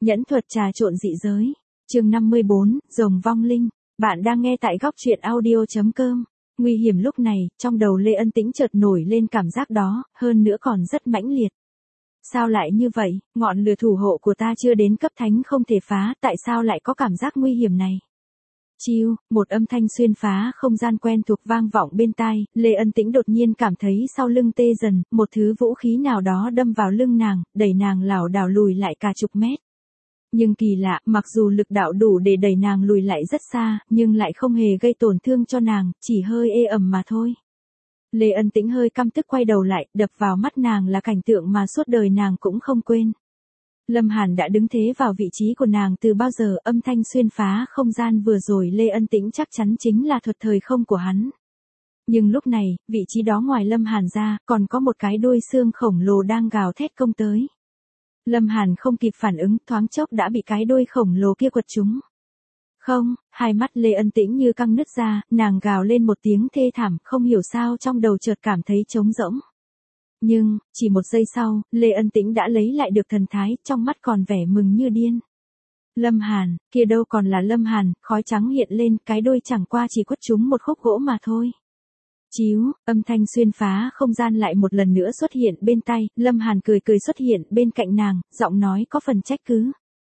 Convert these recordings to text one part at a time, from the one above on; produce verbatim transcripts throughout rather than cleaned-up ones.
Nhẫn thuật trà trộn dị giới. Chương năm mươi bốn, Rồng Vong Linh. Bạn đang nghe tại góc truyện audio chấm com. Nguy hiểm lúc này, trong đầu Lê Ân Tĩnh chợt nổi lên cảm giác đó, hơn nữa còn rất mãnh liệt. Sao lại như vậy, ngọn lửa thủ hộ của ta chưa đến cấp thánh không thể phá, tại sao lại có cảm giác nguy hiểm này? Chiêu, một âm thanh xuyên phá không gian quen thuộc vang vọng bên tai, Lê Ân Tĩnh đột nhiên cảm thấy sau lưng tê dần, một thứ vũ khí nào đó đâm vào lưng nàng, đẩy nàng lảo đảo lùi lại cả chục mét. Nhưng kỳ lạ, mặc dù lực đạo đủ để đẩy nàng lùi lại rất xa, nhưng lại không hề gây tổn thương cho nàng, chỉ hơi ê ẩm mà thôi. Lê Ân Tĩnh hơi căm tức quay đầu lại, đập vào mắt nàng là cảnh tượng mà suốt đời nàng cũng không quên. Lâm Hàn đã đứng thế vào vị trí của nàng từ bao giờ, âm thanh xuyên phá không gian vừa rồi Lê Ân Tĩnh chắc chắn chính là thuật thời không của hắn. Nhưng lúc này, vị trí đó ngoài Lâm Hàn ra, còn có một cái đuôi xương khổng lồ đang gào thét công tới. Lâm Hàn không kịp phản ứng, thoáng chốc đã bị cái đuôi khổng lồ kia quật trúng. Không, hai mắt Lê Ân Tĩnh như căng nứt ra, nàng gào lên một tiếng thê thảm, không hiểu sao trong đầu chợt cảm thấy trống rỗng. Nhưng, chỉ một giây sau, Lê Ân Tĩnh đã lấy lại được thần thái, trong mắt còn vẻ mừng như điên. Lâm Hàn, kia đâu còn là Lâm Hàn, khói trắng hiện lên, cái đuôi chẳng qua chỉ quất trúng một khúc gỗ mà thôi. Chíu, âm thanh xuyên phá không gian lại một lần nữa xuất hiện bên tai, Lâm Hàn cười cười xuất hiện bên cạnh nàng, giọng nói có phần trách cứ.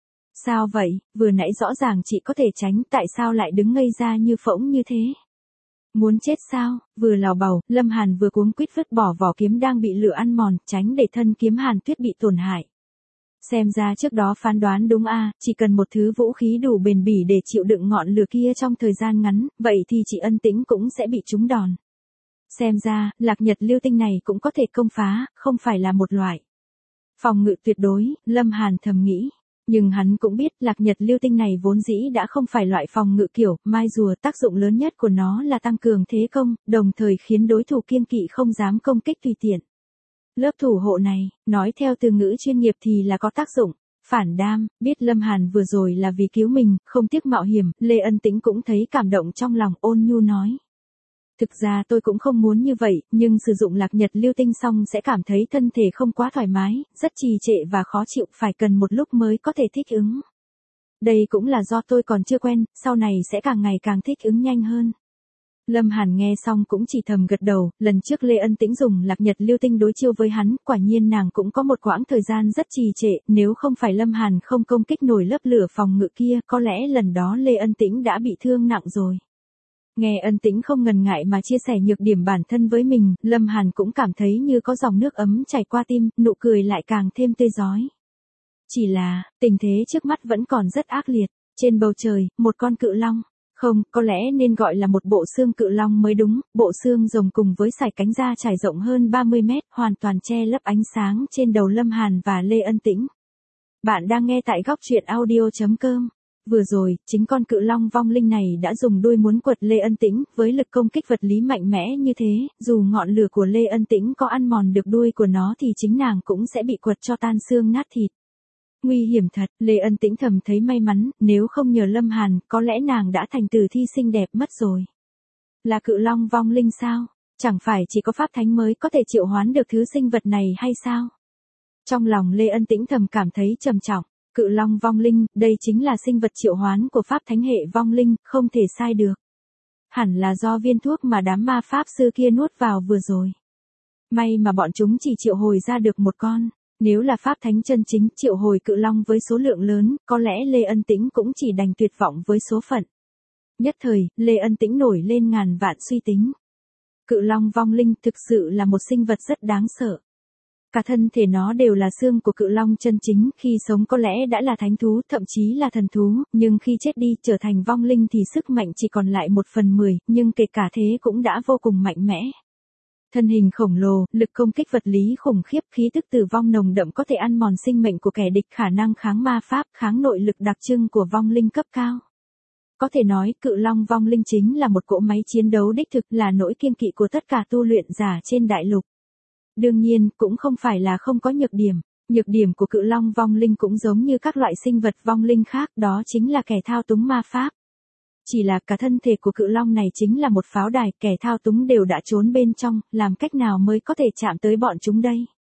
Sao vậy, vừa nãy rõ ràng chị có thể tránh, tại sao lại đứng ngây ra như phỗng như thế? Muốn chết sao? Vừa lào bầu, Lâm Hàn vừa cuống quýt vứt bỏ vỏ kiếm đang bị lửa ăn mòn, tránh để thân kiếm Hàn Tuyết bị tổn hại. Xem ra trước đó phán đoán đúng a, à, chỉ cần một thứ vũ khí đủ bền bỉ để chịu đựng ngọn lửa kia trong thời gian ngắn, vậy thì chị Ân Tĩnh cũng sẽ bị trúng đòn. Xem ra, Lạc Nhật Lưu Tinh này cũng có thể công phá, không phải là một loại phòng ngự tuyệt đối, Lâm Hàn thầm nghĩ. Nhưng hắn cũng biết Lạc Nhật Lưu Tinh này vốn dĩ đã không phải loại phòng ngự kiểu mai rùa, tác dụng lớn nhất của nó là tăng cường thế công, đồng thời khiến đối thủ kiêng kỵ không dám công kích tùy tiện. Lớp thủ hộ này, nói theo từ ngữ chuyên nghiệp thì là có tác dụng phản đam, biết Lâm Hàn vừa rồi là vì cứu mình, không tiếc mạo hiểm, Lê Ân Tĩnh cũng thấy cảm động trong lòng, ôn nhu nói. Thực ra tôi cũng không muốn như vậy, nhưng sử dụng Lạc Nhật Lưu Tinh xong sẽ cảm thấy thân thể không quá thoải mái, rất trì trệ và khó chịu, phải cần một lúc mới có thể thích ứng. Đây cũng là do tôi còn chưa quen, sau này sẽ càng ngày càng thích ứng nhanh hơn. Lâm Hàn nghe xong cũng chỉ thầm gật đầu, lần trước Lê Ân Tĩnh dùng Lạc Nhật Lưu Tinh đối chiêu với hắn, quả nhiên nàng cũng có một quãng thời gian rất trì trệ, nếu không phải Lâm Hàn không công kích nổi lớp lửa phòng ngự kia, có lẽ lần đó Lê Ân Tĩnh đã bị thương nặng rồi. Nghe Ân Tĩnh không ngần ngại mà chia sẻ nhược điểm bản thân với mình, Lâm Hàn cũng cảm thấy như có dòng nước ấm chảy qua tim, nụ cười lại càng thêm tê rói. Chỉ là, tình thế trước mắt vẫn còn rất ác liệt. Trên bầu trời, một con cự long. Không, có lẽ nên gọi là một bộ xương cự long mới đúng, bộ xương rồng cùng với sải cánh da trải rộng hơn ba mươi mét, hoàn toàn che lấp ánh sáng trên đầu Lâm Hàn và Lê Ân Tĩnh. Bạn đang nghe tại góc truyện audio chấm com. Vừa rồi, chính con cự long vong linh này đã dùng đuôi muốn quật Lê Ân Tĩnh, với lực công kích vật lý mạnh mẽ như thế, dù ngọn lửa của Lê Ân Tĩnh có ăn mòn được đuôi của nó thì chính nàng cũng sẽ bị quật cho tan xương nát thịt. Nguy hiểm thật, Lê Ân Tĩnh thầm thấy may mắn, nếu không nhờ Lâm Hàn, có lẽ nàng đã thành tử thi xinh đẹp mất rồi. Là cự long vong linh sao? Chẳng phải chỉ có pháp thánh mới có thể triệu hoán được thứ sinh vật này hay sao? Trong lòng Lê Ân Tĩnh thầm cảm thấy trầm trọng. Cự long vong linh, đây chính là sinh vật triệu hoán của pháp thánh hệ vong linh, không thể sai được. Hẳn là do viên thuốc mà đám ma pháp sư kia nuốt vào vừa rồi. May mà bọn chúng chỉ triệu hồi ra được một con. Nếu là pháp thánh chân chính triệu hồi cự long với số lượng lớn, có lẽ Lê Ân Tĩnh cũng chỉ đành tuyệt vọng với số phận. Nhất thời, Lê Ân Tĩnh nổi lên ngàn vạn suy tính. Cự long vong linh thực sự là một sinh vật rất đáng sợ. Cả thân thể nó đều là xương của cự long chân chính, khi sống có lẽ đã là thánh thú, thậm chí là thần thú, nhưng khi chết đi trở thành vong linh thì sức mạnh chỉ còn lại một phần mười, nhưng kể cả thế cũng đã vô cùng mạnh mẽ. Thân hình khổng lồ, lực công kích vật lý khủng khiếp, khí tức tử vong nồng đậm có thể ăn mòn sinh mệnh của kẻ địch, khả năng kháng ma pháp, kháng nội lực đặc trưng của vong linh cấp cao. Có thể nói, cự long vong linh chính là một cỗ máy chiến đấu đích thực, là nỗi kiêng kỵ của tất cả tu luyện giả trên đại lục. Đương nhiên, cũng không phải là không có nhược điểm. Nhược điểm của cự long vong linh cũng giống như các loại sinh vật vong linh khác, đó chính là kẻ thao túng ma pháp. Chỉ là cả thân thể của cự long này chính là một pháo đài, kẻ thao túng đều đã trốn bên trong, làm cách nào mới có thể chạm tới bọn chúng đây?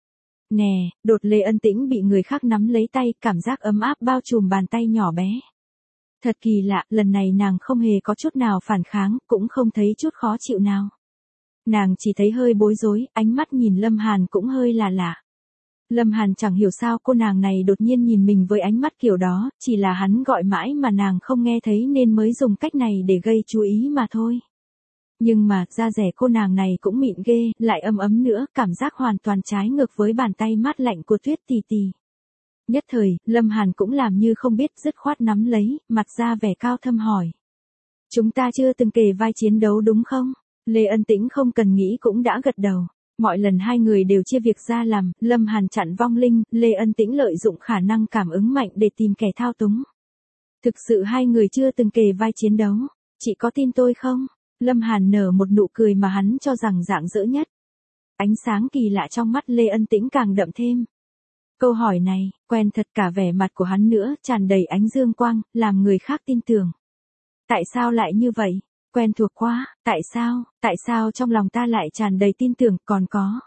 Nè, đột Lê Ân Tĩnh bị người khác nắm lấy tay, cảm giác ấm áp bao trùm bàn tay nhỏ bé. Thật kỳ lạ, lần này nàng không hề có chút nào phản kháng, cũng không thấy chút khó chịu nào. Nàng chỉ thấy hơi bối rối, ánh mắt nhìn Lâm Hàn cũng hơi là lạ. Lâm Hàn chẳng hiểu sao cô nàng này đột nhiên nhìn mình với ánh mắt kiểu đó, chỉ là hắn gọi mãi mà nàng không nghe thấy nên mới dùng cách này để gây chú ý mà thôi. Nhưng mà, da rẻ cô nàng này cũng mịn ghê, lại ấm ấm nữa, cảm giác hoàn toàn trái ngược với bàn tay mát lạnh của Tuyết Tì Tì. Nhất thời, Lâm Hàn cũng làm như không biết, dứt khoát nắm lấy, mặt ra vẻ cao thâm hỏi. Chúng ta chưa từng kề vai chiến đấu đúng không? Lê Ân Tĩnh không cần nghĩ cũng đã gật đầu. Mọi lần hai người đều chia việc ra làm, Lâm Hàn chặn vong linh, Lê Ân Tĩnh lợi dụng khả năng cảm ứng mạnh để tìm kẻ thao túng. Thực sự hai người chưa từng kề vai chiến đấu, chị có tin tôi không? Lâm Hàn nở một nụ cười mà hắn cho rằng rạng rỡ nhất. Ánh sáng kỳ lạ trong mắt Lê Ân Tĩnh càng đậm thêm. Câu hỏi này, quen thật, cả vẻ mặt của hắn nữa, tràn đầy ánh dương quang, làm người khác tin tưởng. Tại sao lại như vậy? Quen thuộc quá, tại sao, tại sao trong lòng ta lại tràn đầy tin tưởng, còn có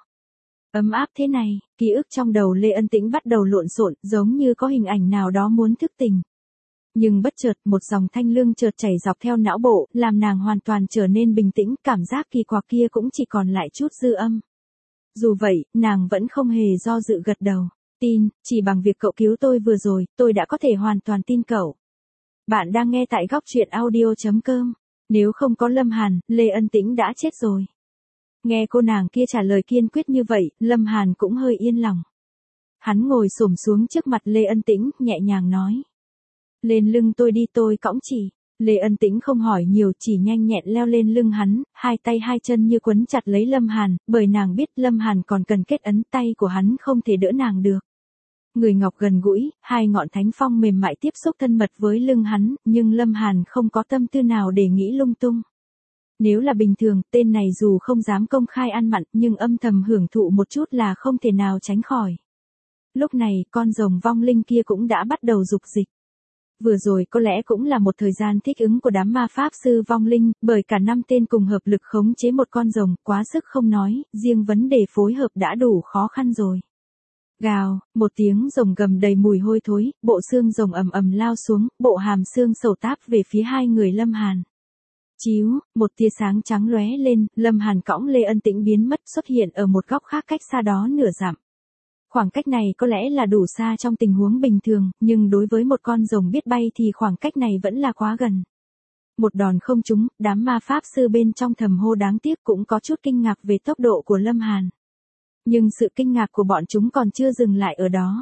ấm áp thế này, ký ức trong đầu Lê Ân Tĩnh bắt đầu lộn xộn, giống như có hình ảnh nào đó muốn thức tỉnh. Nhưng bất chợt, một dòng thanh lương chợt chảy dọc theo não bộ, làm nàng hoàn toàn trở nên bình tĩnh, cảm giác kỳ quặc kia cũng chỉ còn lại chút dư âm. Dù vậy, nàng vẫn không hề do dự gật đầu. Tin, chỉ bằng việc cậu cứu tôi vừa rồi, tôi đã có thể hoàn toàn tin cậu. Bạn đang nghe tại góc truyện audio chấm com. Nếu không có Lâm Hàn, Lê Ân Tĩnh đã chết rồi. Nghe cô nàng kia trả lời kiên quyết như vậy, Lâm Hàn cũng hơi yên lòng. Hắn ngồi xổm xuống trước mặt Lê Ân Tĩnh, nhẹ nhàng nói. Lên lưng tôi đi, tôi cõng chị. Lê Ân Tĩnh không hỏi nhiều, chỉ nhanh nhẹn leo lên lưng hắn, hai tay hai chân như quấn chặt lấy Lâm Hàn, bởi nàng biết Lâm Hàn còn cần kết ấn, tay của hắn không thể đỡ nàng được. Người ngọc gần gũi, hai ngọn thánh phong mềm mại tiếp xúc thân mật với lưng hắn, nhưng Lâm Hàn không có tâm tư nào để nghĩ lung tung. Nếu là bình thường, tên này dù không dám công khai ăn mặn, nhưng âm thầm hưởng thụ một chút là không thể nào tránh khỏi. Lúc này, con rồng vong linh kia cũng đã bắt đầu dục dịch. Vừa rồi có lẽ cũng là một thời gian thích ứng của đám ma pháp sư vong linh, bởi cả năm tên cùng hợp lực khống chế một con rồng, quá sức không nói, riêng vấn đề phối hợp đã đủ khó khăn rồi. Gào, một tiếng rồng gầm đầy mùi hôi thối, bộ xương rồng ầm ầm lao xuống, bộ hàm xương sầu táp về phía hai người Lâm Hàn. Chíu, một tia sáng trắng lóe lên, Lâm Hàn cõng Lê Ân Tĩnh biến mất, xuất hiện ở một góc khác cách xa đó nửa dặm. Khoảng cách này có lẽ là đủ xa trong tình huống bình thường, nhưng đối với một con rồng biết bay thì khoảng cách này vẫn là quá gần. Một đòn không trúng, đám ma pháp sư bên trong thầm hô đáng tiếc, cũng có chút kinh ngạc về tốc độ của Lâm Hàn. Nhưng sự kinh ngạc của bọn chúng còn chưa dừng lại ở đó.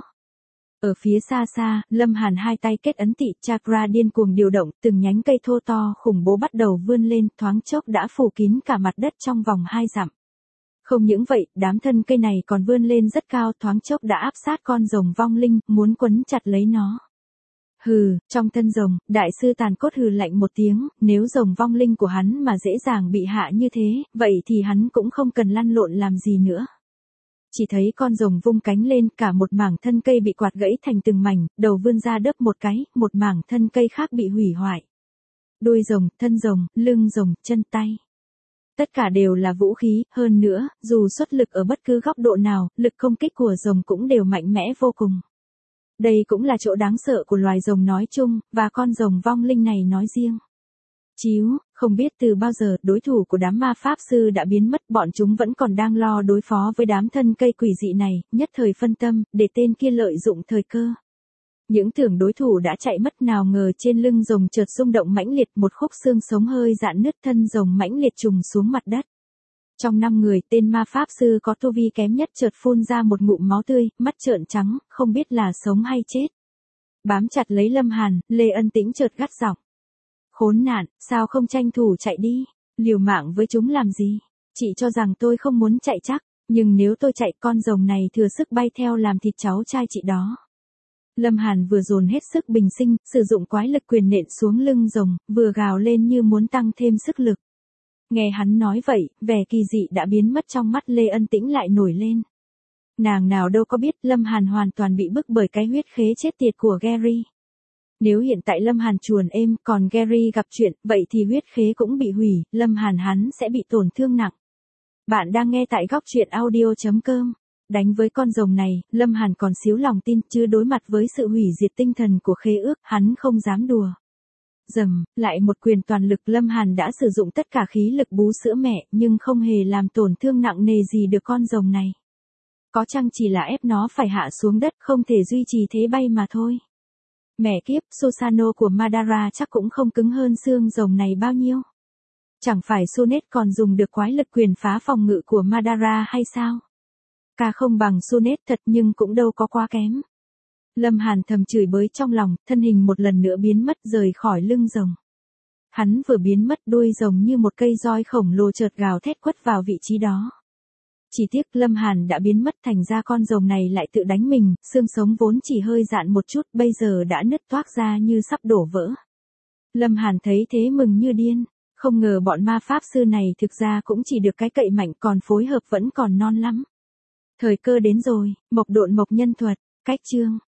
Ở phía xa xa, Lâm Hàn hai tay kết ấn tị chakra điên cuồng điều động, từng nhánh cây thô to khủng bố bắt đầu vươn lên, thoáng chốc đã phủ kín cả mặt đất trong vòng hai dặm. Không những vậy, đám thân cây này còn vươn lên rất cao, thoáng chốc đã áp sát con rồng vong linh, muốn quấn chặt lấy nó. Hừ, trong thân rồng, đại sư tàn cốt hừ lạnh một tiếng, nếu rồng vong linh của hắn mà dễ dàng bị hạ như thế, vậy thì hắn cũng không cần lăn lộn làm gì nữa. Chỉ thấy con rồng vung cánh lên, cả một mảng thân cây bị quạt gãy thành từng mảnh, đầu vươn ra đớp một cái, một mảng thân cây khác bị hủy hoại. Đuôi rồng, thân rồng, lưng rồng, chân tay. Tất cả đều là vũ khí, hơn nữa, dù xuất lực ở bất cứ góc độ nào, lực công kích của rồng cũng đều mạnh mẽ vô cùng. Đây cũng là chỗ đáng sợ của loài rồng nói chung, và con rồng vong linh này nói riêng. Chíu, không biết từ bao giờ đối thủ của đám ma pháp sư đã biến mất, bọn chúng vẫn còn đang lo đối phó với đám thân cây quỷ dị này, nhất thời phân tâm, để tên kia lợi dụng thời cơ. Những tưởng đối thủ đã chạy mất, nào ngờ trên lưng rồng chợt rung động mãnh liệt, một khúc xương sống hơi rạn nứt, thân rồng mãnh liệt trùng xuống mặt đất. Trong năm người, tên ma pháp sư có tu vi kém nhất chợt phun ra một ngụm máu tươi, mắt trợn trắng, không biết là sống hay chết. Bám chặt lấy Lâm Hàn, Lê Ân Tĩnh chợt gắt giọng. Khốn nạn, sao không tranh thủ chạy đi, liều mạng với chúng làm gì? Chị cho rằng tôi không muốn chạy chắc, nhưng nếu tôi chạy, con rồng này thừa sức bay theo làm thịt cháu trai chị đó. Lâm Hàn vừa dồn hết sức bình sinh, sử dụng quái lực quyền nện xuống lưng rồng, vừa gào lên như muốn tăng thêm sức lực. Nghe hắn nói vậy, vẻ kỳ dị đã biến mất trong mắt Lê Ân Tĩnh lại nổi lên. Nàng nào đâu có biết Lâm Hàn hoàn toàn bị bức bởi cái huyết khế chết tiệt của Gary. Nếu hiện tại Lâm Hàn chuồn êm, còn Gary gặp chuyện, vậy thì huyết khế cũng bị hủy, Lâm Hàn hắn sẽ bị tổn thương nặng. Bạn đang nghe tại góc truyện audio chấm com. Đánh với con rồng này, Lâm Hàn còn xíu lòng tin, chứ đối mặt với sự hủy diệt tinh thần của khế ước, hắn không dám đùa. Dầm, lại một quyền toàn lực, Lâm Hàn đã sử dụng tất cả khí lực bú sữa mẹ, nhưng không hề làm tổn thương nặng nề gì được con rồng này. Có chăng chỉ là ép nó phải hạ xuống đất, không thể duy trì thế bay mà thôi. Mẹ kiếp, Susano của Madara chắc cũng không cứng hơn xương rồng này bao nhiêu. Chẳng phải Sunet còn dùng được quái lực quyền phá phòng ngự của Madara hay sao? Ca không bằng Sunet thật nhưng cũng đâu có quá kém. Lâm Hàn thầm chửi bới trong lòng, thân hình một lần nữa biến mất rời khỏi lưng rồng. Hắn vừa biến mất, đuôi rồng như một cây roi khổng lồ chợt gào thét quất vào vị trí đó. Chỉ tiếc Lâm Hàn đã biến mất, thành ra con rồng này lại tự đánh mình, xương sống vốn chỉ hơi dạn một chút bây giờ đã nứt toác ra như sắp đổ vỡ. Lâm Hàn thấy thế mừng như điên, không ngờ bọn ma pháp sư này thực ra cũng chỉ được cái cậy mạnh, còn phối hợp vẫn còn non lắm. Thời cơ đến rồi, mộc độn mộc nhân thuật, cách chương.